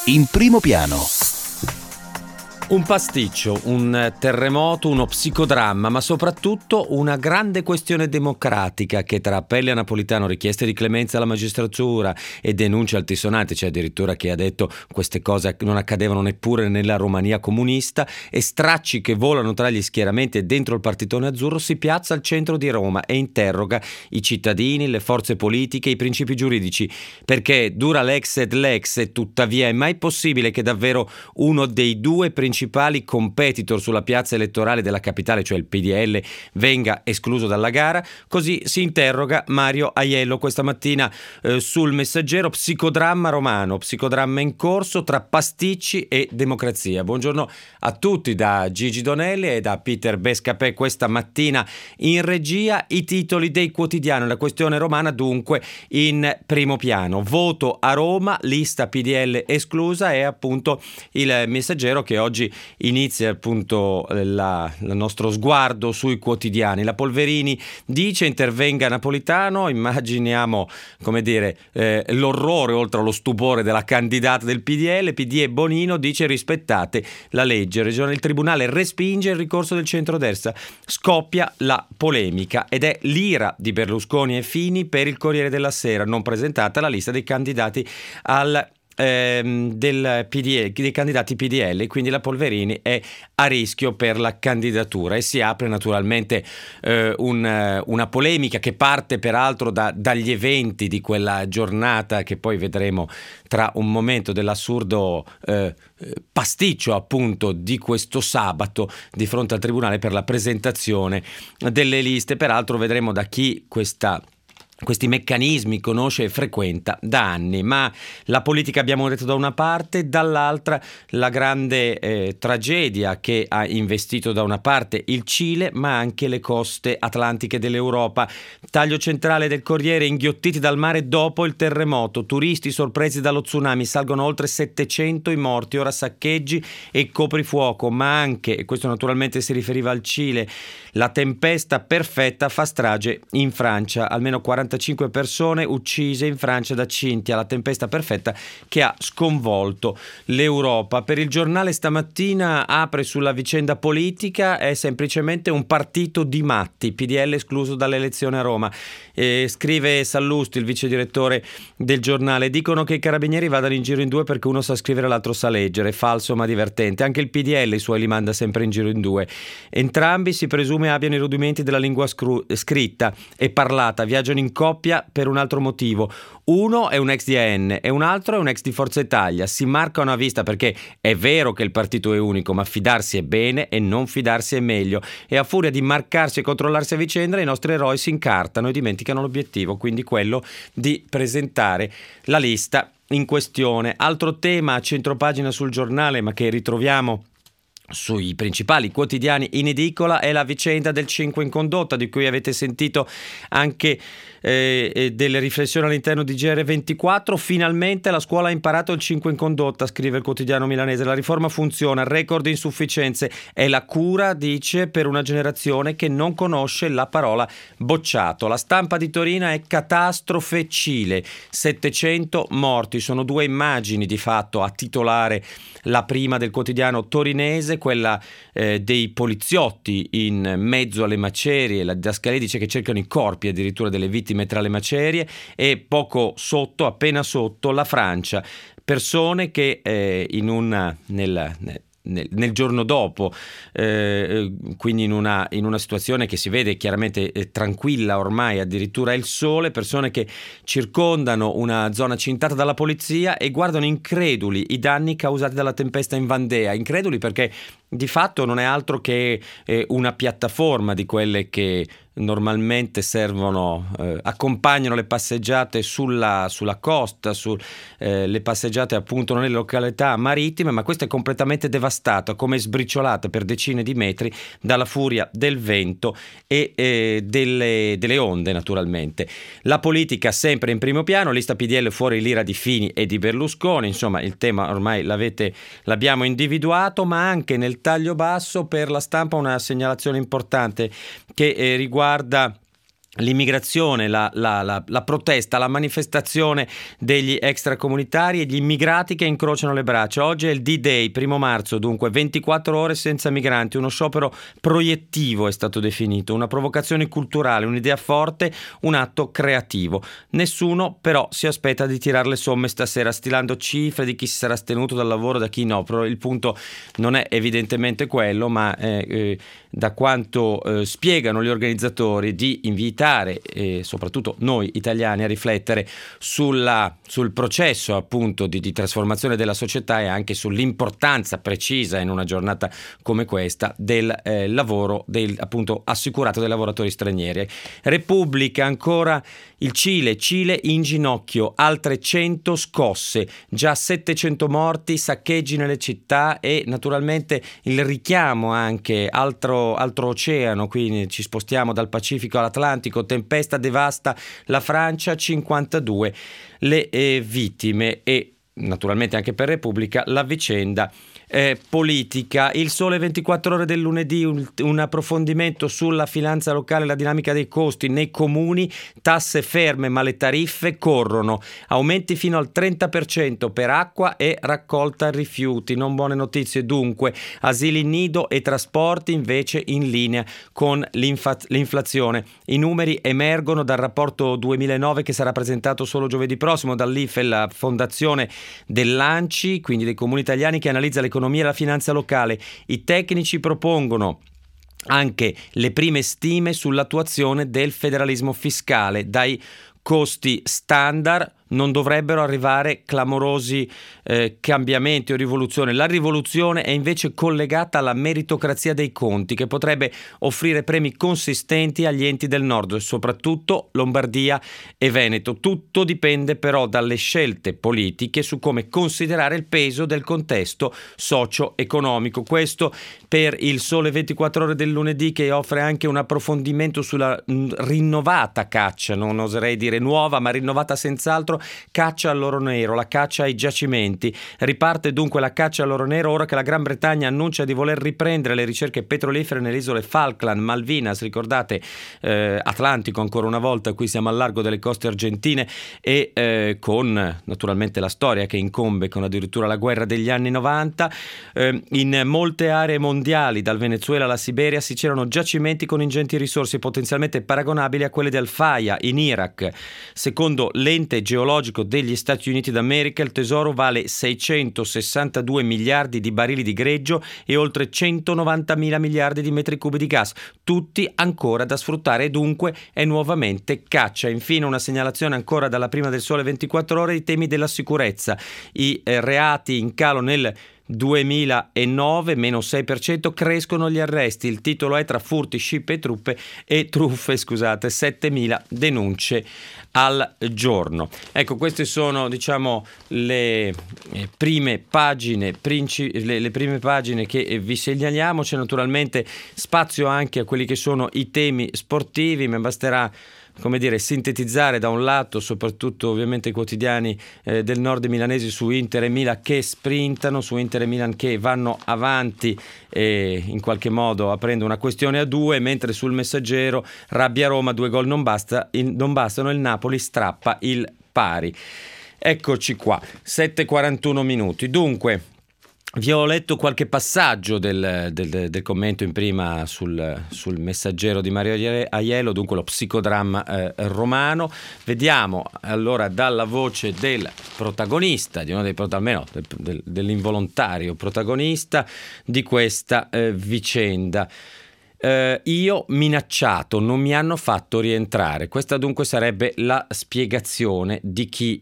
In primo piano. Un pasticcio, un terremoto, uno psicodramma, ma soprattutto una grande questione democratica che tra appelli a Napolitano, richieste di clemenza alla magistratura e denunce altisonanti, c'è addirittura chi ha detto queste cose non accadevano neppure nella Romania comunista, e stracci che volano tra gli schieramenti e dentro il partitone azzurro, si piazza al centro di Roma e interroga i cittadini, le forze politiche, i principi giuridici, perché dura lex ed lex e tuttavia è mai possibile che davvero uno dei due principali competitor sulla piazza elettorale della capitale, cioè il PDL, venga escluso dalla gara? Così si interroga Mario Aiello questa mattina sul Messaggero. Psicodramma romano, psicodramma in corso tra pasticci e democrazia. Buongiorno a tutti da Gigi Donelli e da Peter Bescapè questa mattina in regia. I titoli dei quotidiani, la questione romana dunque in primo piano. Voto a Roma, lista PDL esclusa, è appunto il Messaggero che oggi inizia appunto il nostro sguardo sui quotidiani. La Polverini dice intervenga Napolitano, immaginiamo come dire l'orrore oltre allo stupore della candidata del PDL. PD e Bonino dice rispettate la legge. Il tribunale respinge il ricorso del centrodestra, scoppia la polemica ed è l'ira di Berlusconi e Fini per il Corriere della Sera, non presentata la lista dei candidati del PDL, dei candidati PDL, quindi la Polverini è a rischio per la candidatura e si apre naturalmente una polemica che parte peraltro dagli eventi di quella giornata che poi vedremo tra un momento, dell'assurdo pasticcio appunto di questo sabato di fronte al tribunale per la presentazione delle liste. Peraltro vedremo da chi questi meccanismi conosce e frequenta da anni, ma la politica abbiamo detto da una parte, dall'altra la grande tragedia che ha investito da una parte il Cile ma anche le coste atlantiche dell'Europa. Taglio centrale del Corriere: inghiottiti dal mare dopo il terremoto, turisti sorpresi dallo tsunami, salgono oltre 700 i morti, ora saccheggi e coprifuoco, ma anche, e questo naturalmente si riferiva al Cile, la tempesta perfetta fa strage in Francia, almeno 45 persone uccise in Francia da Cintia, la tempesta perfetta che ha sconvolto l'Europa. Per il Giornale stamattina apre sulla vicenda politica, è semplicemente un partito di matti, PDL escluso dall'elezione a Roma. Scrive Sallusti, il vice direttore del Giornale: dicono che i carabinieri vadano in giro in due perché uno sa scrivere e l'altro sa leggere, falso ma divertente. Anche il PDL i suoi li manda sempre in giro in due. Entrambi si presume abbiano i rudimenti della lingua scritta e parlata, viaggiano in coppia per un altro motivo. Uno è un ex di AN e un altro è un ex di Forza Italia. Si marcano a vista perché è vero che il partito è unico, ma fidarsi è bene e non fidarsi è meglio. E a furia di marcarsi e controllarsi a vicenda, i nostri eroi si incartano e dimenticano l'obiettivo, quindi quello di presentare la lista in questione. Altro tema a centropagina sul Giornale, ma che ritroviamo sui principali quotidiani in edicola, è la vicenda del 5 in condotta, di cui avete sentito anche delle riflessioni all'interno di GR24. Finalmente la scuola ha imparato il 5 in condotta, scrive il quotidiano milanese. La riforma funziona, record insufficienze, è la cura, dice, per una generazione che non conosce la parola bocciato. La Stampa di Torino è catastrofe Cile, 700 morti, sono due immagini di fatto a titolare la prima del quotidiano torinese, quella dei poliziotti in mezzo alle macerie. La didascalia dice che cercano i corpi addirittura delle vittime tra le macerie, e poco sotto, appena sotto, la Francia, persone che nel giorno dopo, quindi in una situazione che si vede chiaramente tranquilla ormai, addirittura è il sole, persone che circondano una zona cintata dalla polizia e guardano increduli i danni causati dalla tempesta in Vandea. Increduli perché di fatto non è altro che una piattaforma di quelle che normalmente servono, accompagnano le passeggiate sulla costa, le passeggiate appunto nelle località marittime, ma questa è completamente devastata, come sbriciolata per decine di metri dalla furia del vento e delle onde naturalmente. La politica sempre in primo piano, lista PDL fuori l'ira di Fini e di Berlusconi, insomma il tema ormai l'abbiamo individuato, ma anche nel taglio basso per la Stampa una segnalazione importante che riguarda l'immigrazione, la protesta, la manifestazione degli extracomunitari e gli immigrati che incrociano le braccia. Oggi è il D-Day, 1 marzo, dunque 24 ore senza migranti, uno sciopero proiettivo è stato definito, una provocazione culturale, un'idea forte, un atto creativo. Nessuno però si aspetta di tirare le somme stasera stilando cifre di chi si sarà astenuto dal lavoro, da chi no. Però il punto non è evidentemente quello, ma da quanto spiegano gli organizzatori, di invitare e soprattutto noi italiani a riflettere sul processo appunto di trasformazione della società e anche sull'importanza precisa in una giornata come questa del lavoro appunto assicurato dai lavoratori stranieri. Repubblica ancora il Cile in ginocchio, altre 100 scosse, già 700 morti, saccheggi nelle città e naturalmente il richiamo anche altro oceano, quindi ci spostiamo dal Pacifico all'Atlantico. Tempesta devasta la Francia, 52 le vittime e naturalmente anche per Repubblica la vicenda politica. Il Sole 24 ore del lunedì, un approfondimento sulla finanza locale, la dinamica dei costi nei comuni, tasse ferme ma le tariffe corrono, aumenti fino al 30% per acqua e raccolta rifiuti. Non buone notizie dunque, asili nido e trasporti invece in linea con l'inflazione. I numeri emergono dal rapporto 2009 che sarà presentato solo giovedì prossimo dall'IFE, la fondazione dell'ANCI, quindi dei comuni italiani, che analizza l'economia e la finanza locale. I tecnici propongono anche le prime stime sull'attuazione del federalismo fiscale. Dai costi standard non dovrebbero arrivare clamorosi cambiamenti o rivoluzione. La rivoluzione è invece collegata alla meritocrazia dei conti, che potrebbe offrire premi consistenti agli enti del nord, soprattutto Lombardia e Veneto. Tutto dipende però dalle scelte politiche su come considerare il peso del contesto socio-economico. Questo per il Sole 24 ore del lunedì, che offre anche un approfondimento sulla rinnovata caccia, non oserei dire nuova, ma rinnovata senz'altro, caccia all'oro nero, la caccia ai giacimenti. Riparte dunque la caccia all'oro nero ora che la Gran Bretagna annuncia di voler riprendere le ricerche petrolifere nelle isole Falkland, Malvinas, ricordate, Atlantico ancora una volta, qui siamo al largo delle coste argentine e con naturalmente la storia che incombe con addirittura la guerra degli anni 90. In molte aree mondiali, dal Venezuela alla Siberia, si c'erano giacimenti con ingenti risorse potenzialmente paragonabili a quelle del Faia in Iraq. Secondo l'ente geologico degli Stati Uniti d'America, il tesoro vale 662 miliardi di barili di greggio e oltre 190 mila miliardi di metri cubi di gas, tutti ancora da sfruttare, e dunque è nuovamente caccia. Infine una segnalazione ancora dalla prima del Sole 24 ore, i temi della sicurezza. I reati in calo nel 2009, meno 6%, crescono gli arresti. Il titolo è tra furti, scippi e truffe, 7.000 denunce al giorno. Ecco, queste sono le prime pagine le prime pagine che vi segnaliamo. C'è naturalmente spazio anche a quelli che sono i temi sportivi, ma basterà sintetizzare da un lato soprattutto ovviamente i quotidiani del nord milanesi su Inter e Milan che sprintano, su Inter e Milan che vanno avanti in qualche modo aprendo una questione a due, mentre sul Messaggero rabbia Roma, 2 gol non bastano, il Napoli strappa il pari. Eccoci qua, 7:41 minuti. Dunque, vi ho letto qualche passaggio del commento in prima sul Messaggero di Mario Aiello, dunque lo psicodramma romano. Vediamo allora dalla voce del protagonista, di uno dei almeno dell'involontario protagonista di questa vicenda. Io minacciato, non mi hanno fatto rientrare. Questa dunque sarebbe la spiegazione di chi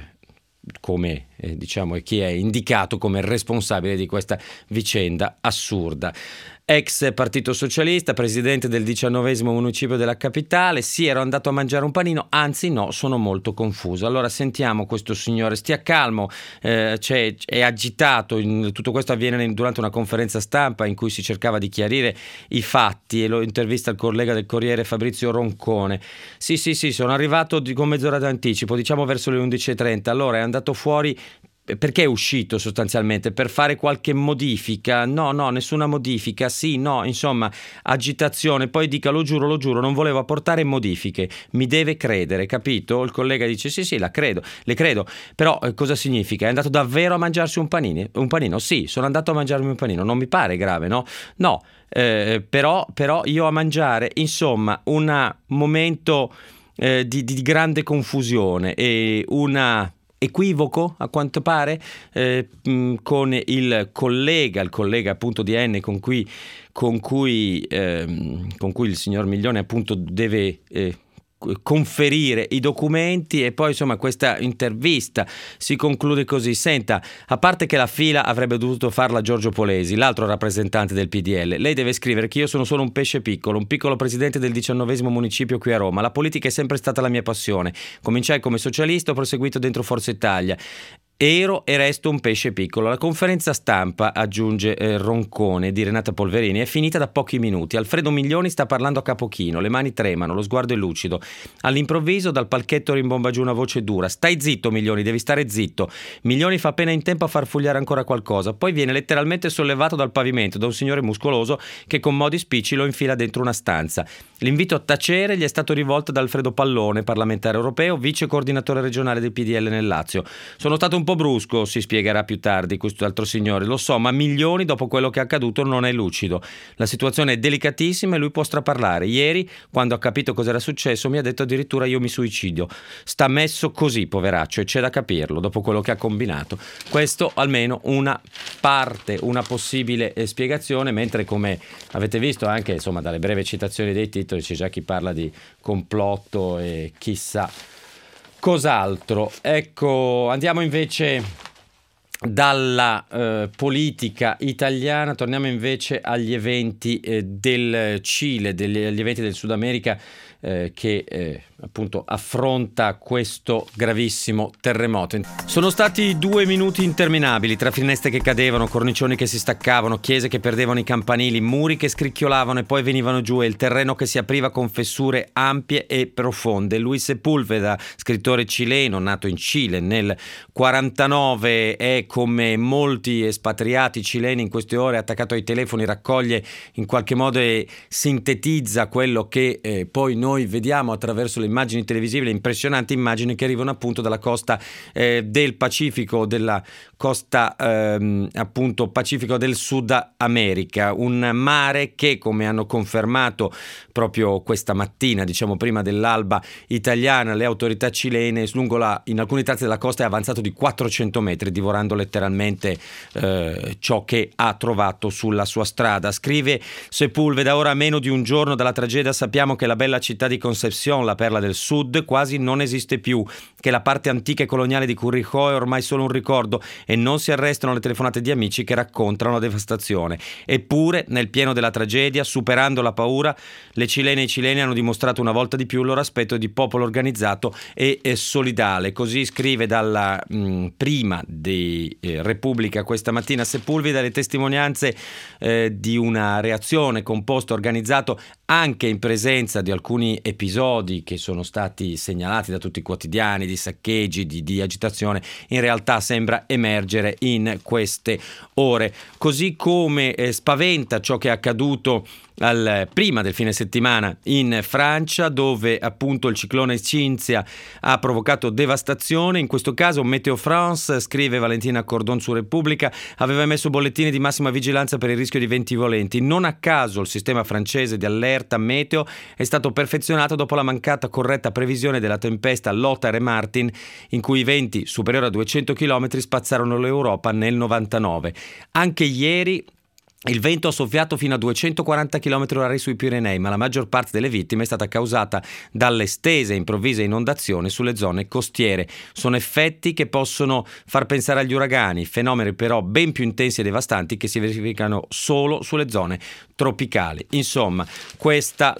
come e chi è indicato come responsabile di questa vicenda assurda. Ex Partito Socialista, presidente del 19° municipio della capitale. Sì, ero andato a mangiare un panino, anzi no, sono molto confuso. Allora sentiamo questo signore, stia calmo, è agitato. Tutto questo avviene durante una conferenza stampa in cui si cercava di chiarire i fatti, e lo intervista il collega del Corriere Fabrizio Roncone. Sì, sono arrivato con mezz'ora d'anticipo, verso le 11:30. Allora è andato fuori perché è uscito sostanzialmente? Per fare qualche modifica? No, nessuna modifica, sì, no, insomma, agitazione, poi dica lo giuro, non volevo apportare modifiche, mi deve credere, capito? Il collega dice sì, le credo, però cosa significa? È andato davvero a mangiarsi un panino? Sì, sono andato a mangiarmi un panino, non mi pare grave, no? No, però io a mangiare, insomma, un momento di grande confusione e una equivoco a quanto pare con il collega appunto di N con cui il signor Miglione appunto deve conferire i documenti, e poi insomma questa intervista si conclude così: senta, a parte che la fila avrebbe dovuto farla Giorgio Polesi, l'altro rappresentante del PDL, lei deve scrivere che io sono solo un pesce piccolo, un piccolo presidente del 19° municipio qui a Roma, la politica è sempre stata la mia passione, cominciai come socialista, ho proseguito dentro Forza Italia, ero e resto un pesce piccolo. La conferenza stampa, aggiunge Roncone, di Renata Polverini, è finita da pochi minuti. Alfredo Miglioni sta parlando a capo chino, le mani tremano, lo sguardo è lucido. All'improvviso dal palchetto rimbomba giù una voce dura: stai zitto Miglioni, devi stare zitto. Miglioni fa appena in tempo a far fugliare ancora qualcosa, poi viene letteralmente sollevato dal pavimento da un signore muscoloso che con modi spicci lo infila dentro una stanza. L'invito a tacere gli è stato rivolto da Alfredo Pallone, parlamentare europeo, vice coordinatore regionale del PDL nel Lazio. Sono stato un po' brusco, si spiegherà più tardi questo altro signore, lo so, ma Miglioni dopo quello che è accaduto non è lucido. La situazione è delicatissima e lui può straparlare. Ieri, quando ha capito cosa era successo, mi ha detto addirittura io mi suicidio. Sta messo così, poveraccio, e c'è da capirlo dopo quello che ha combinato. Questo almeno una parte, una possibile spiegazione, mentre come avete visto anche insomma dalle breve citazioni dei titoli c'è già chi parla di complotto e chissà cos'altro. Ecco, andiamo invece dalla politica italiana, torniamo invece agli eventi del Cile, agli eventi del Sud America che appunto affronta questo gravissimo terremoto. Sono stati 2 minuti interminabili tra finestre che cadevano, cornicioni che si staccavano, chiese che perdevano i campanili, muri che scricchiolavano e poi venivano giù, e il terreno che si apriva con fessure ampie e profonde. Luis Sepúlveda, scrittore cileno nato in Cile nel 49, è come molti espatriati cileni in queste ore attaccato ai telefoni, raccoglie in qualche modo e sintetizza quello che poi noi vediamo attraverso le immagini televisive, le impressionanti immagini che arrivano appunto dalla costa del Pacifico, della costa appunto Pacifico del Sud America, un mare che, come hanno confermato proprio questa mattina, diciamo prima dell'alba italiana, le autorità cilene, in alcuni tratti della costa è avanzato di 400 metri, divorando letteralmente ciò che ha trovato sulla sua strada. Scrive Sepúlveda: ora a meno di un giorno dalla tragedia sappiamo che la bella città di Concepción, la perla del sud, quasi non esiste più, che la parte antica e coloniale di Curicó è ormai solo un ricordo e non si arrestano le telefonate di amici che raccontano la devastazione. Eppure, nel pieno della tragedia, superando la paura, le cilene e i cileni hanno dimostrato una volta di più il loro aspetto di popolo organizzato e solidale. Così scrive dalla prima di Repubblica questa mattina Sepúlveda, le testimonianze di una reazione composta, organizzato anche in presenza di alcuni episodi che sono stati segnalati da tutti i quotidiani, di saccheggi, di agitazione, in realtà sembra emergere in queste ore. Così come spaventa ciò che è accaduto prima del fine settimana in Francia, dove appunto il ciclone Cinzia ha provocato devastazione. In questo caso Meteo France, scrive Valentina Cordon su Repubblica, aveva emesso bollettini di massima vigilanza per il rischio di venti violenti. Non a caso il sistema francese di allerta meteo è stato perfezionato dopo la mancata corretta previsione della tempesta Lothar e Martin, in cui i venti superiori a 200 km spazzarono l'Europa nel 99. Anche ieri il vento ha soffiato fino a 240 km/h sui Pirenei, ma la maggior parte delle vittime è stata causata dalle estese e improvvise inondazioni sulle zone costiere. Sono effetti che possono far pensare agli uragani, fenomeni però ben più intensi e devastanti che si verificano solo sulle zone tropicali. Insomma, questa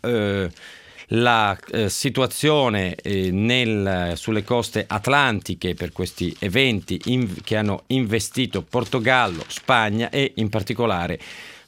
la situazione sulle coste atlantiche per questi eventi che hanno investito Portogallo, Spagna e in particolare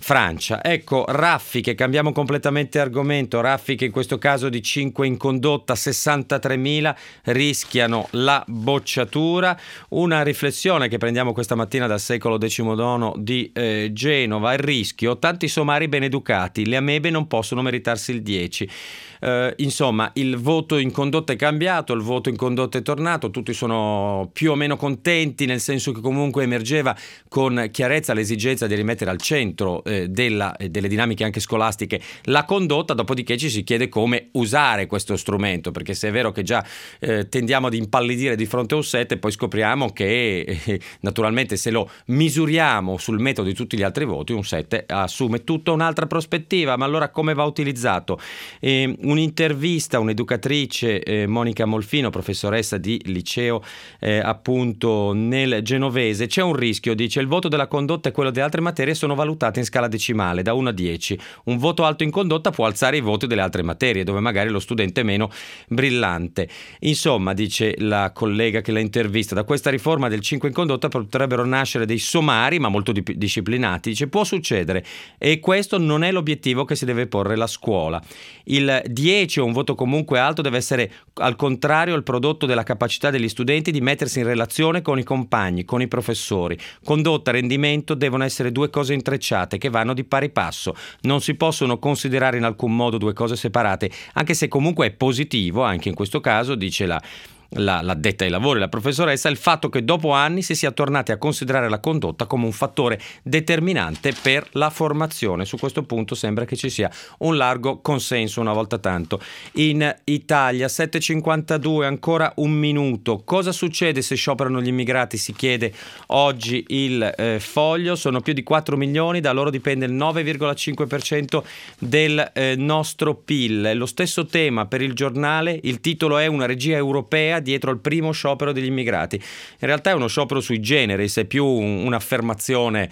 Francia. Ecco, raffiche, cambiamo completamente argomento, raffiche in questo caso di 5 in condotta, 63.000 rischiano la bocciatura. Una riflessione che prendiamo questa mattina dal Secolo XIX di Genova: il rischio, tanti somari ben educati, le amebe non possono meritarsi il 10. Insomma, il voto in condotta è cambiato, il voto in condotta è tornato, tutti sono più o meno contenti, nel senso che comunque emergeva con chiarezza l'esigenza di rimettere al centro delle dinamiche anche scolastiche la condotta. Dopodiché ci si chiede come usare questo strumento, perché se è vero che già tendiamo ad impallidire di fronte a un 7, poi scopriamo che naturalmente se lo misuriamo sul metodo di tutti gli altri voti, un 7 assume tutta un'altra prospettiva. Ma allora come va utilizzato? Un'intervista, un'educatrice, Monica Molfino, professoressa di liceo appunto nel genovese: c'è un rischio, dice, il voto della condotta e quello delle altre materie sono valutati in scala decimale da 1 a 10. Un voto alto in condotta può alzare i voti delle altre materie, dove magari lo studente è meno brillante. Insomma, dice la collega che l'ha intervista, da questa riforma del 5 in condotta potrebbero nascere dei somari ma molto disciplinati. Dice, può succedere, e questo non è l'obiettivo che si deve porre la scuola. Il 10 o un voto comunque alto deve essere al contrario il prodotto della capacità degli studenti di mettersi in relazione con i compagni, con i professori. Condotta e rendimento devono essere due cose intrecciate che vanno di pari passo, non si possono considerare in alcun modo due cose separate, anche se comunque è positivo anche in questo caso, dice l'addetta ai lavori, la professoressa, il fatto che dopo anni si sia tornati a considerare la condotta come un fattore determinante per la formazione. Su questo punto sembra che ci sia un largo consenso una volta tanto. In Italia 7:52, ancora un minuto. Cosa succede se scioperano gli immigrati? Si chiede oggi il Foglio. Sono più di 4 milioni, da loro dipende il 9,5% del nostro PIL. È lo stesso tema per il Giornale, il titolo è una regia europea dietro al primo sciopero degli immigrati. In realtà è uno sciopero sui generis, è più un'affermazione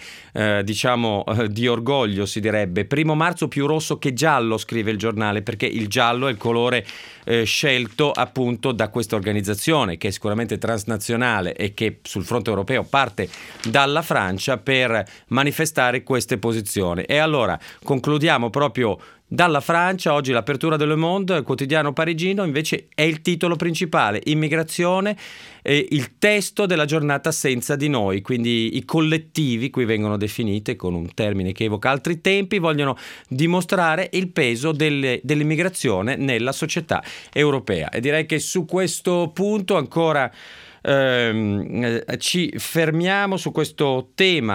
di orgoglio, si direbbe. 1 marzo più rosso che giallo, scrive il Giornale, perché il giallo è il colore scelto appunto da questa organizzazione, che è sicuramente transnazionale e che sul fronte europeo parte dalla Francia, per manifestare queste posizioni. E allora concludiamo proprio dalla Francia. Oggi l'apertura del Le Monde, il quotidiano parigino, invece è il titolo principale: immigrazione, il testo della giornata senza di noi. Quindi i collettivi, qui vengono definite con un termine che evoca altri tempi, vogliono dimostrare il peso dell'immigrazione nella società europea. E direi che su questo punto ancora ci fermiamo, su questo tema